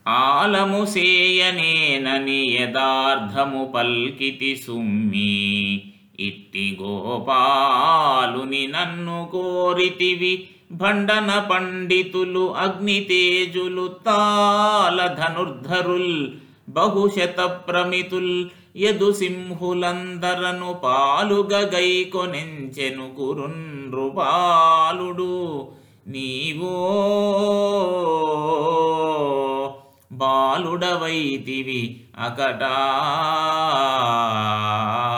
ఆలము సేయనేనని యదార్థము పల్కితి సుమ్మి, ఇట్టి గోపాలుని నన్ను కోరితివి భండన పండితులు అగ్నితేజులు తాల ధనుర్ధరుల్ బహుశత ప్రమితుల్ యదు సింహులందరను పాలుగ గైకొనెంచెను కురున్రుపాలుడు. నీవో బాలుడవైతివి అకటా.